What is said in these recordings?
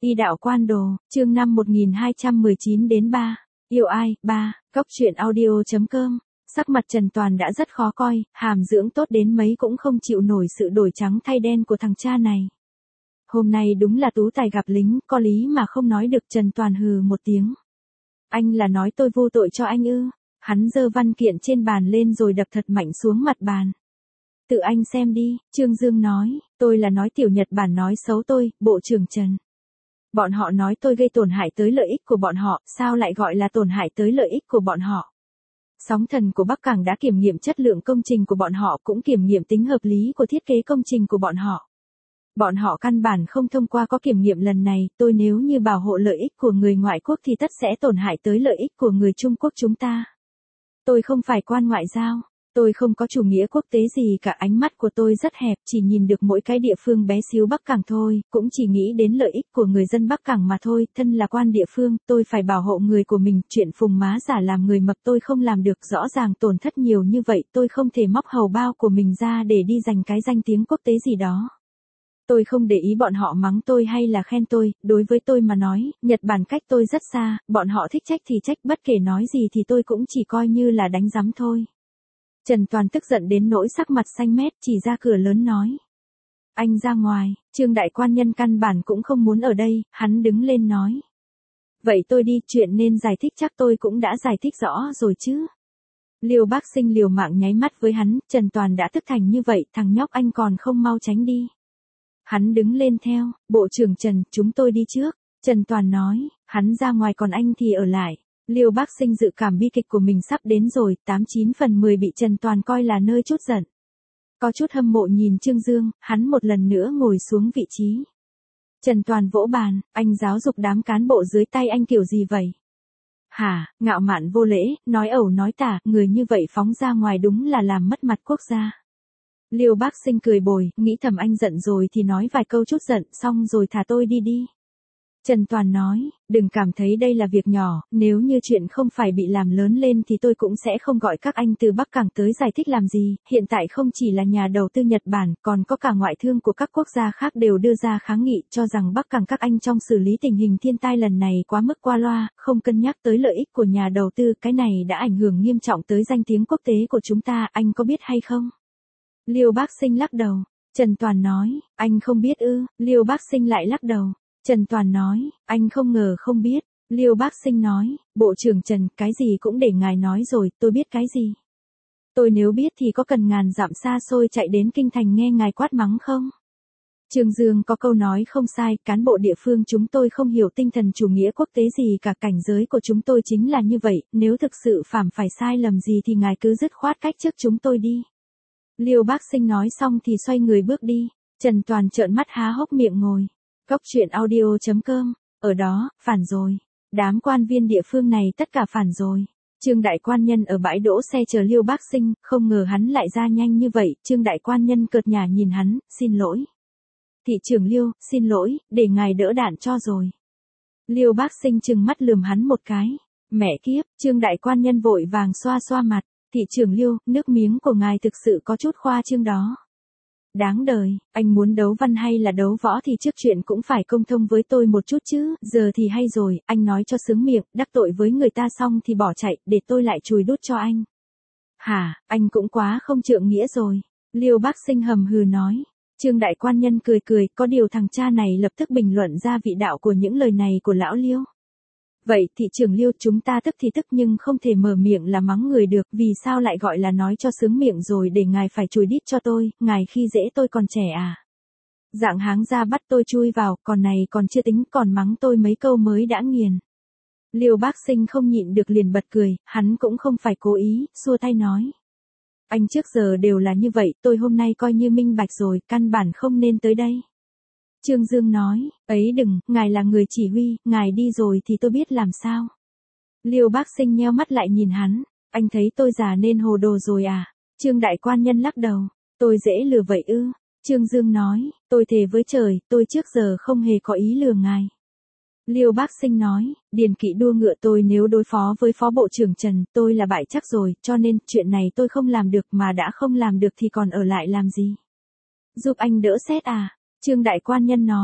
Y đạo quan đồ, chương 5 1219 đến 3. Yêu ai, 3, Cốc truyện audio.com. Sắc mặt Trần Toàn đã rất khó coi, hàm dưỡng tốt đến mấy cũng không chịu nổi sự đổi trắng thay đen của thằng cha này. Hôm nay đúng là tú tài gặp lính, có lý mà không nói được. Trần Toàn hừ một tiếng. Anh là nói tôi vô tội cho anh ư? Hắn giơ văn kiện trên bàn lên rồi đập thật mạnh xuống mặt bàn. Tự anh xem đi, Trương Dương nói, tôi là nói Tiểu Nhật Bản nói xấu tôi, Bộ trưởng Trần. Bọn họ nói tôi gây tổn hại tới lợi ích của bọn họ, sao lại gọi là tổn hại tới lợi ích của bọn họ? Sóng thần của Bắc Cảng đã kiểm nghiệm chất lượng công trình của bọn họ, cũng kiểm nghiệm tính hợp lý của thiết kế công trình của bọn họ. Bọn họ căn bản không thông qua có kiểm nghiệm lần này, tôi nếu như bảo hộ lợi ích của người ngoại quốc thì tất sẽ tổn hại tới lợi ích của người Trung Quốc chúng ta. Tôi không phải quan ngoại giao. Tôi không có chủ nghĩa quốc tế gì cả, ánh mắt của tôi rất hẹp, chỉ nhìn được mỗi cái địa phương bé xíu Bắc Cảng thôi, cũng chỉ nghĩ đến lợi ích của người dân Bắc Cảng mà thôi, thân là quan địa phương, tôi phải bảo hộ người của mình, chuyện phùng má giả làm người mập tôi không làm được, rõ ràng tổn thất nhiều như vậy, tôi không thể móc hầu bao của mình ra để đi giành cái danh tiếng quốc tế gì đó. Tôi không để ý bọn họ mắng tôi hay là khen tôi, đối với tôi mà nói, Nhật Bản cách tôi rất xa, bọn họ thích trách thì trách, bất kể nói gì thì tôi cũng chỉ coi như là đánh giám thôi. Trần Toàn tức giận đến nỗi sắc mặt xanh mét, chỉ ra cửa lớn nói. Anh ra ngoài, Trương đại quan nhân căn bản cũng không muốn ở đây, hắn đứng lên nói. Vậy tôi đi, chuyện nên giải thích chắc tôi cũng đã giải thích rõ rồi chứ. Liêu Bác Sinh liều mạng nháy mắt với hắn, Trần Toàn đã tức thành như vậy, thằng nhóc anh còn không mau tránh đi. Hắn đứng lên theo, Bộ trưởng Trần, chúng tôi đi trước. Trần Toàn nói, hắn ra ngoài còn anh thì ở lại. Liêu Bác Sinh dự cảm bi kịch của mình sắp đến rồi, 89 phần 10 bị Trần Toàn coi là nơi chút giận. Có chút hâm mộ nhìn Trương Dương, hắn một lần nữa ngồi xuống vị trí. Trần Toàn vỗ bàn, anh giáo dục đám cán bộ dưới tay anh kiểu gì vậy? Hả, ngạo mạn vô lễ, nói ẩu nói tả, người như vậy phóng ra ngoài đúng là làm mất mặt quốc gia. Liêu Bác Sinh cười bồi, nghĩ thầm anh giận rồi thì nói vài câu chút giận, xong rồi thả tôi đi đi. Trần Toàn nói, đừng cảm thấy đây là việc nhỏ, nếu như chuyện không phải bị làm lớn lên thì tôi cũng sẽ không gọi các anh từ Bắc Cảng tới giải thích làm gì, hiện tại không chỉ là nhà đầu tư Nhật Bản, còn có cả ngoại thương của các quốc gia khác đều đưa ra kháng nghị cho rằng Bắc Cảng các anh trong xử lý tình hình thiên tai lần này quá mức qua loa, không cân nhắc tới lợi ích của nhà đầu tư, cái này đã ảnh hưởng nghiêm trọng tới danh tiếng quốc tế của chúng ta, anh có biết hay không? Liêu Bác Sinh lắc đầu. Trần Toàn nói, anh không biết ư? Liêu Bác Sinh lại lắc đầu. Trần Toàn nói, anh không ngờ không biết. Liêu Bác Sinh nói, Bộ trưởng Trần, cái gì cũng để ngài nói rồi, tôi biết cái gì. Tôi nếu biết thì có cần ngàn dặm xa xôi chạy đến kinh thành nghe ngài quát mắng không? Trương Dương có câu nói không sai, cán bộ địa phương chúng tôi không hiểu tinh thần chủ nghĩa quốc tế gì cả, cảnh giới của chúng tôi chính là như vậy, nếu thực sự phạm phải sai lầm gì thì ngài cứ dứt khoát cách trước chúng tôi đi. Liêu Bác Sinh nói xong thì xoay người bước đi. Trần Toàn trợn mắt há hốc miệng ngồi. Cốc truyện audio.com, ở đó, phản rồi. Đám quan viên địa phương này tất cả phản rồi. Trương đại quan nhân ở bãi đỗ xe chờ Liêu Bác Sinh, không ngờ hắn lại ra nhanh như vậy. Trương đại quan nhân cợt nhả nhìn hắn, xin lỗi. Thị trưởng Liêu, xin lỗi, để ngài đỡ đạn cho rồi. Liêu Bác Sinh trừng mắt lườm hắn một cái. Mẹ kiếp, Trương đại quan nhân vội vàng xoa xoa mặt. Thị trưởng Liêu, nước miếng của ngài thực sự có chút khoa trương đó. Đáng đời, anh muốn đấu văn hay là đấu võ thì trước chuyện cũng phải công thông với tôi một chút chứ, giờ thì hay rồi, anh nói cho sướng miệng, đắc tội với người ta xong thì bỏ chạy, để tôi lại chùi đút cho anh. Hả, anh cũng quá không trượng nghĩa rồi. Liêu Bác Sinh hầm hừ nói. Trương đại quan nhân cười cười, có điều thằng cha này lập tức bình luận ra vị đạo của những lời này của lão Liêu. Vậy thị trưởng Liêu, chúng ta tức thì tức nhưng không thể mở miệng là mắng người được, vì sao lại gọi là nói cho sướng miệng rồi để ngài phải chùi đít cho tôi, ngài khi dễ tôi còn trẻ à? Dạng háng ra bắt tôi chui vào, còn này còn chưa tính, còn mắng tôi mấy câu mới đã nghiền. Liêu Bác Sinh không nhịn được liền bật cười, hắn cũng không phải cố ý, xua tay nói. Anh trước giờ đều là như vậy, tôi hôm nay coi như minh bạch rồi, căn bản không nên tới đây. Trương Dương nói, ấy đừng, ngài là người chỉ huy, ngài đi rồi thì tôi biết làm sao. Liêu Bác Sinh nheo mắt lại nhìn hắn, anh thấy tôi già nên hồ đồ rồi à? Trương đại quan nhân lắc đầu, tôi dễ lừa vậy ư? Trương Dương nói, tôi thề với trời, tôi trước giờ không hề có ý lừa ngài. Liêu Bác Sinh nói, điền kỵ đua ngựa tôi nếu đối phó với Phó Bộ trưởng Trần, tôi là bại chắc rồi, cho nên chuyện này tôi không làm được, mà đã không làm được thì còn ở lại làm gì? Giúp anh đỡ sét à? Trương đại quan nhân nói,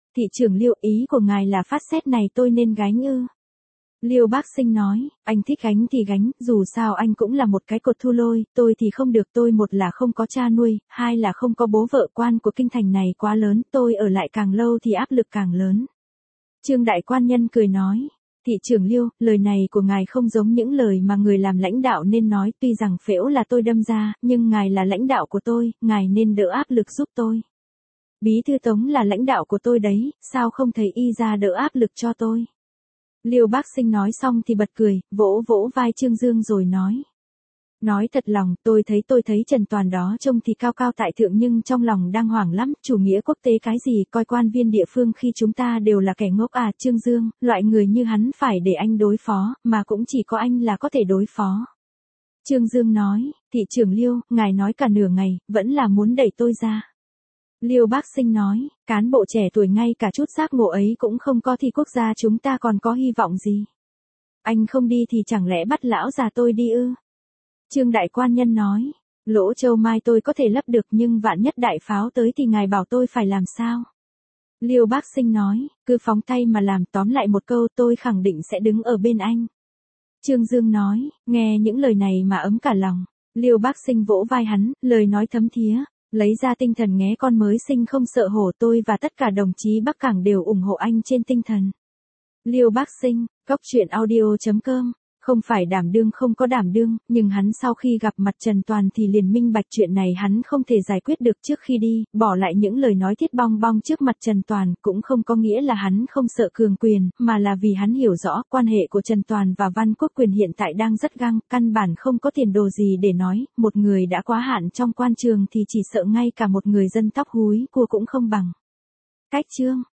thị trưởng Liêu, ý của ngài là phát sét này tôi nên gánh ư? Liêu Bác Sinh nói, anh thích gánh thì gánh, dù sao anh cũng là một cái cột thu lôi, tôi thì không được, tôi một là không có cha nuôi, hai là không có bố vợ, quan của kinh thành này quá lớn, tôi ở lại càng lâu thì áp lực càng lớn. Trương Đại Quan Nhân cười nói, thị trưởng Liêu, lời này của ngài không giống những lời mà người làm lãnh đạo nên nói, tuy rằng phễu là tôi đâm ra, nhưng ngài là lãnh đạo của tôi, ngài nên đỡ áp lực giúp tôi. Bí thư Tống là lãnh đạo của tôi đấy, sao không thấy y ra đỡ áp lực cho tôi? Liêu Bác Sinh nói xong thì bật cười, vỗ vỗ vai Trương Dương rồi nói. Nói thật lòng, tôi thấy Trần Toàn đó trông thì cao cao tại thượng nhưng trong lòng đang hoảng lắm, chủ nghĩa quốc tế cái gì, coi quan viên địa phương khi chúng ta đều là kẻ ngốc à, Trương Dương, loại người như hắn phải để anh đối phó, mà cũng chỉ có anh là có thể đối phó. Trương Dương nói, thị trưởng Liêu, ngài nói cả nửa ngày, vẫn là muốn đẩy tôi ra. Liêu Bác Sinh nói, cán bộ trẻ tuổi ngay cả chút giác ngộ ấy cũng không có thì quốc gia chúng ta còn có hy vọng gì. Anh không đi thì chẳng lẽ bắt lão già tôi đi ư? Trương Đại Quan Nhân nói, lỗ châu mai tôi có thể lấp được nhưng vạn nhất đại pháo tới thì ngài bảo tôi phải làm sao? Liêu Bác Sinh nói, cứ phóng tay mà làm, tóm lại một câu, tôi khẳng định sẽ đứng ở bên anh. Trương Dương nói, nghe những lời này mà ấm cả lòng. Liêu Bác Sinh vỗ vai hắn, lời nói thấm thía, lấy ra tinh thần nghé con mới sinh không sợ hổ, tôi và tất cả đồng chí Bắc Cảng đều ủng hộ anh trên tinh thần. Liêu Bác Sinh, coctruyện.audio.com. Không phải đảm đương không có đảm đương, nhưng hắn sau khi gặp mặt Trần Toàn thì liền minh bạch chuyện này hắn không thể giải quyết được trước khi đi, bỏ lại những lời nói thiết bong bong trước mặt Trần Toàn, cũng không có nghĩa là hắn không sợ cường quyền, mà là vì hắn hiểu rõ quan hệ của Trần Toàn và Văn Quốc Quyền hiện tại đang rất găng, căn bản không có tiền đồ gì để nói, một người đã quá hạn trong quan trường thì chỉ sợ ngay cả một người dân tóc húi cua cũng không bằng. Cách chương